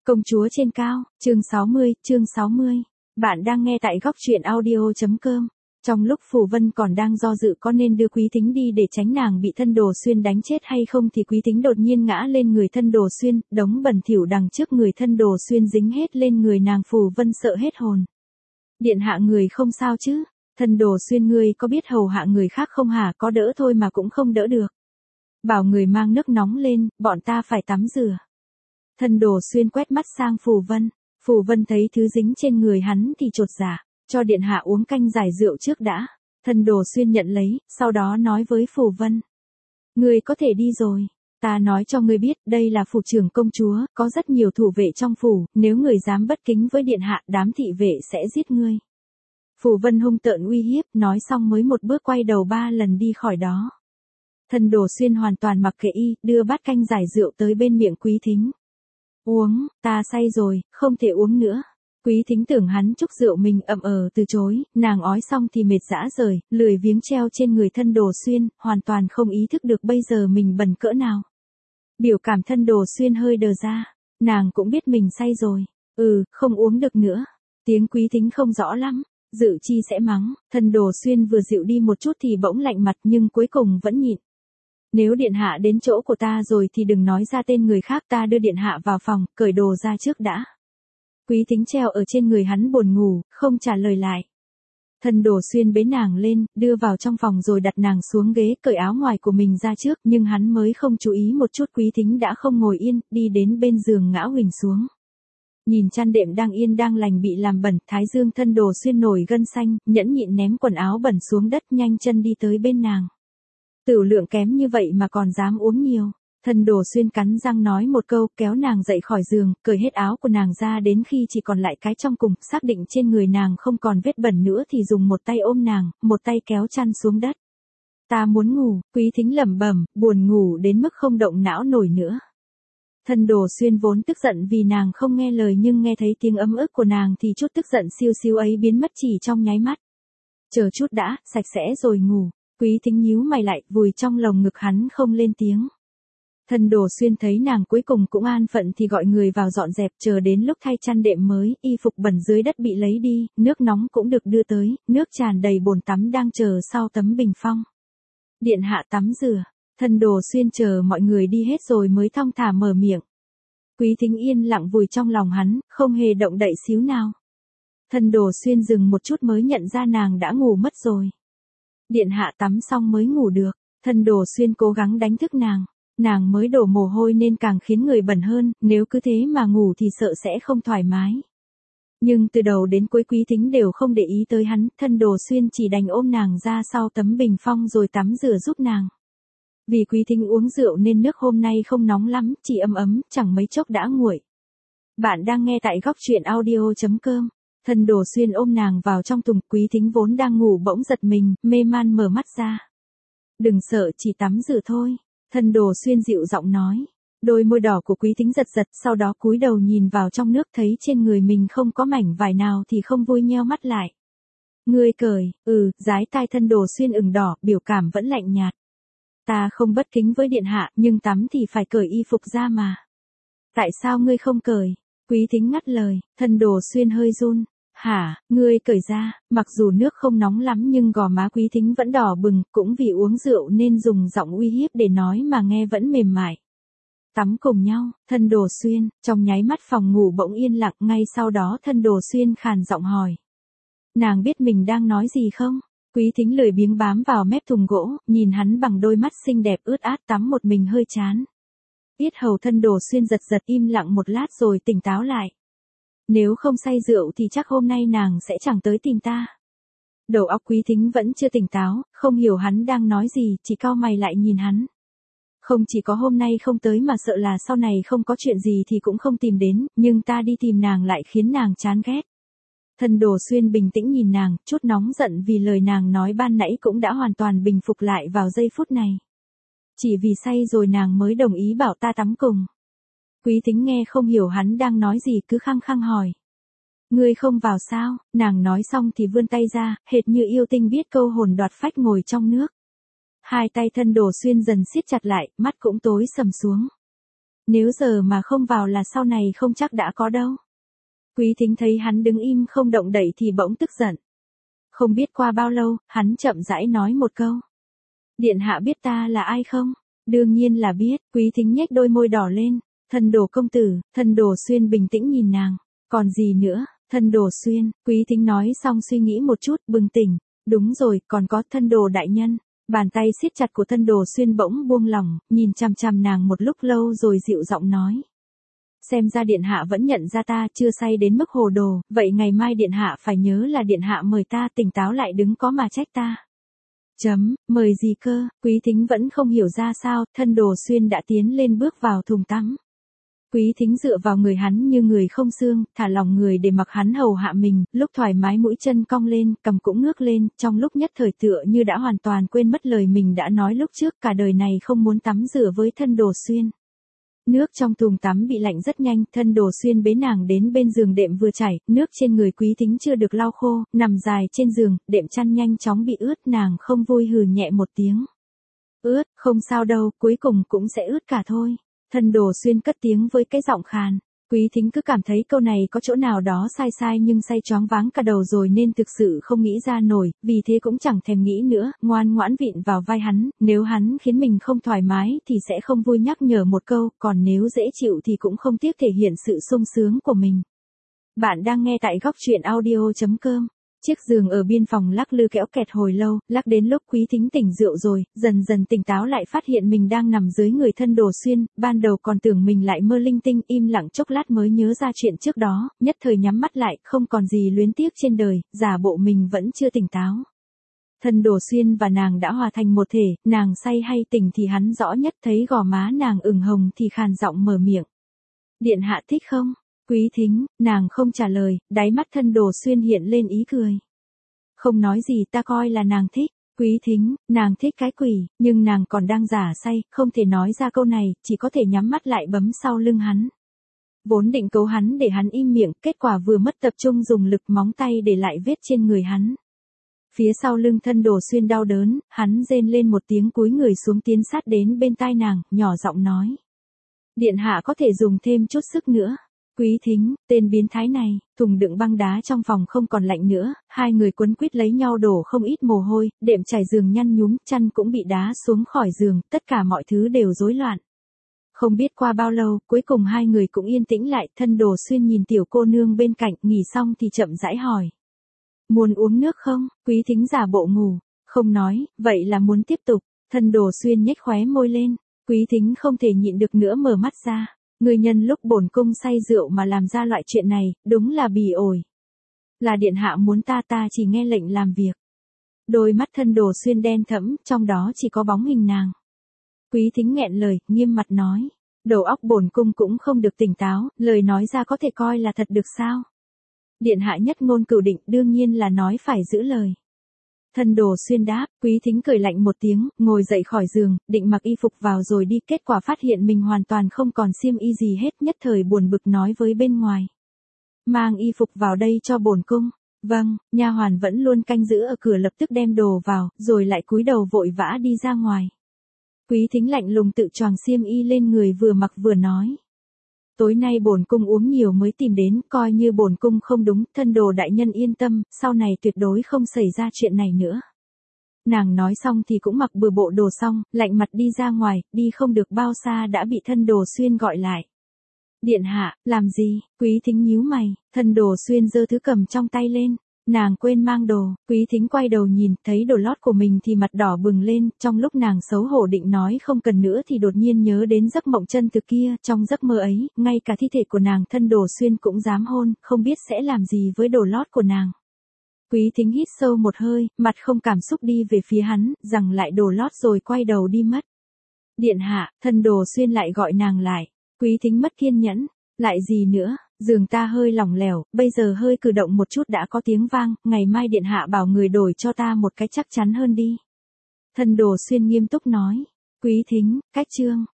Công chúa trên cao, chương 60. Bạn đang nghe tại góc truyện audio.com. Trong lúc Phù Vân còn đang do dự có nên đưa Quý Thính đi để tránh nàng bị Thân Đồ Xuyên đánh chết hay không thì Quý Thính đột nhiên ngã lên người Thân Đồ Xuyên, đống bẩn thỉu đằng trước người Thân Đồ Xuyên dính hết lên người nàng. Phù Vân sợ hết hồn. Điện hạ người không sao chứ? Thân Đồ Xuyên ngươi có biết hầu hạ người khác không hả? Có đỡ thôi mà cũng không đỡ được. Bảo người mang nước nóng lên, bọn ta phải tắm rửa. Thân Đồ Xuyên quét mắt sang Phù Vân. Phù Vân thấy thứ dính trên người hắn thì chột dạ, cho điện hạ uống canh giải rượu trước đã. Thân Đồ Xuyên nhận lấy, sau đó nói với Phù Vân. Ngươi có thể đi rồi. Ta nói cho ngươi biết, đây là phủ trưởng công chúa, có rất nhiều thủ vệ trong phủ, nếu người dám bất kính với điện hạ, đám thị vệ sẽ giết ngươi. Phù Vân hung tợn uy hiếp, nói xong mới một bước quay đầu 3 lần đi khỏi đó. Thân Đồ Xuyên hoàn toàn mặc kệ y, đưa bát canh giải rượu tới bên miệng Quý Thính. Uống, ta say rồi, không thể uống nữa. Quý Thính tưởng hắn chúc rượu mình từ chối, nàng ói xong thì mệt rã rời, lười biếng treo trên người Thân Đồ Xuyên, hoàn toàn không ý thức được bây giờ mình bần cỡ nào. Biểu cảm Thân Đồ Xuyên hơi đờ ra, nàng cũng biết mình say rồi, không uống được nữa. Tiếng Quý Thính không rõ lắm, dự chi sẽ mắng, Thân Đồ Xuyên vừa dịu đi một chút thì bỗng lạnh mặt nhưng cuối cùng vẫn nhịn. Nếu điện hạ đến chỗ của ta rồi thì đừng nói ra tên người khác, ta đưa điện hạ vào phòng, cởi đồ ra trước đã. Quý Thính treo ở trên người hắn buồn ngủ, không trả lời lại. Thân Đồ Xuyên bế nàng lên, đưa vào trong phòng rồi đặt nàng xuống ghế, cởi áo ngoài của mình ra trước, nhưng hắn mới không chú ý một chút Quý Thính đã không ngồi yên, đi đến bên giường ngã huỳnh xuống. Nhìn chăn đệm đang yên đang lành bị làm bẩn, thái dương Thân Đồ Xuyên nổi gân xanh, nhẫn nhịn ném quần áo bẩn xuống đất, nhanh chân đi tới bên nàng. Tửu lượng kém như vậy mà còn dám uống nhiều. Thân Đồ Xuyên cắn răng nói một câu, kéo nàng dậy khỏi giường, cởi hết áo của nàng ra đến khi chỉ còn lại cái trong cùng, xác định trên người nàng không còn vết bẩn nữa thì dùng một tay ôm nàng, một tay kéo chăn xuống đất. Ta muốn ngủ, Quý Thính lẩm bẩm, buồn ngủ đến mức không động não nổi nữa. Thân Đồ Xuyên vốn tức giận vì nàng không nghe lời nhưng nghe thấy tiếng ấm ức của nàng thì chút tức giận siêu siêu ấy biến mất chỉ trong nháy mắt. Chờ chút đã, sạch sẽ rồi ngủ. Quý Thính nhíu mày lại, vùi trong lồng ngực hắn không lên tiếng. Thân Đồ Xuyên thấy nàng cuối cùng cũng an phận thì gọi người vào dọn dẹp, chờ đến lúc thay chăn đệm mới, y phục bẩn dưới đất bị lấy đi, nước nóng cũng được đưa tới, nước tràn đầy bồn tắm đang chờ sau tấm bình phong. Điện hạ tắm rửa. Thân Đồ Xuyên chờ mọi người đi hết rồi mới thong thả mở miệng. Quý Thính yên lặng vùi trong lòng hắn, không hề động đậy xíu nào. Thân Đồ Xuyên dừng một chút mới nhận ra nàng đã ngủ mất rồi. Điện hạ tắm xong mới ngủ được. Thân Đồ Xuyên cố gắng đánh thức nàng mới đổ mồ hôi nên càng khiến người bẩn hơn, nếu cứ thế mà ngủ thì sợ sẽ không thoải mái. Nhưng từ đầu đến cuối Quý Thính đều không để ý tới hắn, Thân Đồ Xuyên chỉ đành ôm nàng ra sau tấm bình phong rồi tắm rửa giúp nàng. Vì Quý Thính uống rượu nên nước hôm nay không nóng lắm, chỉ ấm, chẳng mấy chốc đã nguội. Bạn đang nghe tại góc truyện audio.com. Thân Đồ Xuyên ôm nàng vào trong tùng, Quý Thính vốn đang ngủ bỗng giật mình, mê man mở mắt ra. Đừng sợ, chỉ tắm rửa thôi. Thân Đồ Xuyên dịu giọng nói. Đôi môi đỏ của Quý Thính giật, sau đó cúi đầu nhìn vào trong nước thấy trên người mình không có mảnh vải nào thì không vui nheo mắt lại. Ngươi cởi, dái tai Thân Đồ Xuyên ửng đỏ, biểu cảm vẫn lạnh nhạt. Ta không bất kính với điện hạ, nhưng tắm thì phải cởi y phục ra mà. Tại sao ngươi không cởi? Quý Thính ngắt lời, Thân Đồ Xuyên hơi run. Hả, ngươi cởi ra, mặc dù nước không nóng lắm nhưng gò má Quý Thính vẫn đỏ bừng, cũng vì uống rượu nên dùng giọng uy hiếp để nói mà nghe vẫn mềm mại. Tắm cùng nhau, Thân Đồ Xuyên, trong nháy mắt phòng ngủ bỗng yên lặng, ngay sau đó Thân Đồ Xuyên khàn giọng hỏi. Nàng biết mình đang nói gì không? Quý Thính lười biếng bám vào mép thùng gỗ, nhìn hắn bằng đôi mắt xinh đẹp ướt át tắm một mình hơi chán. Yết hầu Thân Đồ Xuyên giật im lặng một lát rồi tỉnh táo lại. Nếu không say rượu thì chắc hôm nay nàng sẽ chẳng tới tìm ta. Đầu óc Quý Thính vẫn chưa tỉnh táo, không hiểu hắn đang nói gì, chỉ cau mày lại nhìn hắn. Không chỉ có hôm nay không tới mà sợ là sau này không có chuyện gì thì cũng không tìm đến, nhưng ta đi tìm nàng lại khiến nàng chán ghét. Thân Đồ Xuyên bình tĩnh nhìn nàng, chút nóng giận vì lời nàng nói ban nãy cũng đã hoàn toàn bình phục lại vào giây phút này. Chỉ vì say rồi nàng mới đồng ý bảo ta tắm cùng. Quý Thính nghe không hiểu hắn đang nói gì cứ khăng khăng hỏi. Ngươi không vào sao? Nàng nói xong thì vươn tay ra, hệt như yêu tinh biết câu hồn đoạt phách ngồi trong nước. Hai tay Thân Đồ Xuyên dần siết chặt lại, mắt cũng tối sầm xuống. Nếu giờ mà không vào là sau này không chắc đã có đâu. Quý Thính thấy hắn đứng im không động đậy thì bỗng tức giận. Không biết qua bao lâu, hắn chậm rãi nói một câu. Điện hạ biết ta là ai không? Đương nhiên là biết. Quý Thính nhếch đôi môi đỏ lên. Thân Đồ công tử. Thân Đồ Xuyên bình tĩnh nhìn nàng. Còn gì nữa? Thân Đồ Xuyên. Quý Thính nói xong suy nghĩ một chút, bừng tỉnh. Đúng rồi, còn có Thân Đồ đại nhân. Bàn tay siết chặt của Thân Đồ Xuyên bỗng buông lỏng, nhìn chằm chằm nàng một lúc lâu rồi dịu giọng nói. Xem ra điện hạ vẫn nhận ra ta chưa say đến mức hồ đồ, vậy ngày mai điện hạ phải nhớ là điện hạ mời ta tỉnh táo lại đừng có mà trách ta. Mời gì cơ? Quý Thính vẫn không hiểu ra sao, Thân Đồ Xuyên đã tiến lên bước vào thùng tắm. Quý Thính dựa vào người hắn như người không xương, thả lòng người để mặc hắn hầu hạ mình, lúc thoải mái mũi chân cong lên, cầm cũng ngước lên, trong lúc nhất thời tựa như đã hoàn toàn quên mất lời mình đã nói lúc trước, cả đời này không muốn tắm rửa với Thân Đồ Xuyên. Nước trong thùng tắm bị lạnh rất nhanh, Thân Đồ Xuyên bế nàng đến bên giường đệm vừa chảy, nước trên người Quý Thính chưa được lau khô, nằm dài trên giường, đệm chăn nhanh chóng bị ướt, nàng không vui hừ nhẹ một tiếng. Ướt, không sao đâu, cuối cùng cũng sẽ ướt cả thôi. Thân Đồ Xuyên cất tiếng với cái giọng khàn. Quý Thính cứ cảm thấy câu này có chỗ nào đó sai sai nhưng say choáng váng cả đầu rồi nên thực sự không nghĩ ra nổi, vì thế cũng chẳng thèm nghĩ nữa, ngoan ngoãn vịn vào vai hắn, nếu hắn khiến mình không thoải mái thì sẽ không vui nhắc nhở một câu, còn nếu dễ chịu thì cũng không tiếc thể hiện sự sung sướng của mình. Bạn đang nghe tại góc truyện audio.com. Chiếc giường ở biên phòng lắc lư kéo kẹt hồi lâu, lắc đến lúc Quý Thính tỉnh rượu rồi, dần dần tỉnh táo lại phát hiện mình đang nằm dưới người Thân Đồ Xuyên, ban đầu còn tưởng mình lại mơ linh tinh, im lặng chốc lát mới nhớ ra chuyện trước đó, nhất thời nhắm mắt lại, không còn gì luyến tiếc trên đời, giả bộ mình vẫn chưa tỉnh táo. Thân Đồ Xuyên và nàng đã hòa thành một thể, nàng say hay tỉnh thì hắn rõ nhất, thấy gò má nàng ửng hồng thì khàn giọng mở miệng. Điện hạ thích không? Quý Thính, nàng không trả lời, đáy mắt Thân Đồ Xuyên hiện lên ý cười. Không nói gì, ta coi là nàng thích. Quý Thính, nàng thích cái quỷ, nhưng nàng còn đang giả say, không thể nói ra câu này, chỉ có thể nhắm mắt lại bấm sau lưng hắn. Vốn định cấu hắn để hắn im miệng, kết quả vừa mất tập trung dùng lực móng tay để lại vết trên người hắn. Phía sau lưng Thân Đồ Xuyên đau đớn, hắn rên lên một tiếng cúi người xuống tiến sát đến bên tai nàng, nhỏ giọng nói. Điện hạ có thể dùng thêm chút sức nữa. Quý Thính, tên biến thái này, thùng đựng băng đá trong phòng không còn lạnh nữa, hai người quấn quýt lấy nhau đổ không ít mồ hôi, đệm trải giường nhăn nhúm, chăn cũng bị đá xuống khỏi giường, tất cả mọi thứ đều rối loạn. Không biết qua bao lâu, cuối cùng hai người cũng yên tĩnh lại, Thân Đồ Xuyên nhìn tiểu cô nương bên cạnh, nghỉ xong thì chậm rãi hỏi. Muốn uống nước không? Quý Thính giả bộ ngủ, không nói, vậy là muốn tiếp tục. Thân Đồ Xuyên nhếch khóe môi lên, Quý Thính không thể nhịn được nữa mở mắt ra. Người nhân lúc bổn cung say rượu mà làm ra loại chuyện này, đúng là bỉ ổi. Là điện hạ muốn ta chỉ nghe lệnh làm việc. Đôi mắt Thân Đồ Xuyên đen thẫm, trong đó chỉ có bóng hình nàng. Quý Thính nghẹn lời, nghiêm mặt nói. Đầu óc bổn cung cũng không được tỉnh táo, lời nói ra có thể coi là thật được sao? Điện hạ nhất ngôn cửu định, đương nhiên là nói phải giữ lời. Thân Đồ Xuyên đáp, Quý Thính cười lạnh một tiếng, ngồi dậy khỏi giường, định mặc y phục vào rồi đi, kết quả phát hiện mình hoàn toàn không còn xiêm y gì hết, nhất thời buồn bực nói với bên ngoài. Mang y phục vào đây cho bổn cung. Vâng, nha hoàn vẫn luôn canh giữ ở cửa lập tức đem đồ vào, rồi lại cúi đầu vội vã đi ra ngoài. Quý Thính lạnh lùng tự choàng xiêm y lên người vừa mặc vừa nói. Tối nay bổn cung uống nhiều mới tìm đến, coi như bổn cung không đúng, Thân Đồ đại nhân yên tâm, sau này tuyệt đối không xảy ra chuyện này nữa. Nàng nói xong thì cũng mặc bừa bộ đồ xong, lạnh mặt đi ra ngoài, đi không được bao xa đã bị Thân Đồ Xuyên gọi lại. Điện hạ, làm gì? Quý Thính nhíu mày, Thân Đồ Xuyên giơ thứ cầm trong tay lên. Nàng quên mang đồ, Quý Thính quay đầu nhìn, thấy đồ lót của mình thì mặt đỏ bừng lên, trong lúc nàng xấu hổ định nói không cần nữa thì đột nhiên nhớ đến giấc mộng chân thực kia, trong giấc mơ ấy, ngay cả thi thể của nàng Thân Đồ Xuyên cũng dám hôn, không biết sẽ làm gì với đồ lót của nàng. Quý Thính hít sâu một hơi, mặt không cảm xúc đi về phía hắn, giằng lại đồ lót rồi quay đầu đi mất. Điện hạ, Thân Đồ Xuyên lại gọi nàng lại. Quý Thính mất kiên nhẫn, lại gì nữa? Giường ta hơi lỏng lẻo, bây giờ hơi cử động một chút đã có tiếng vang, ngày mai điện hạ bảo người đổi cho ta một cái chắc chắn hơn đi. Thân Đồ Xuyên nghiêm túc nói. Quý Thính, cách chương.